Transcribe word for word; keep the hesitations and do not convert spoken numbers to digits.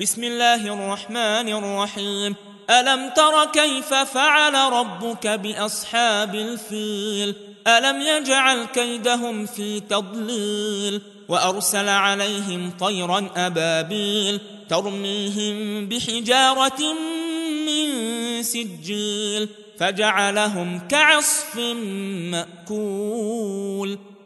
بسم الله الرحمن الرحيم. ألم تر كيف فعل ربك بأصحاب الفيل؟ ألم يجعل كيدهم في تضليل وأرسل عليهم طيرا أبابيل ترميهم بحجارة من سجيل فجعلهم كعصف مأكول.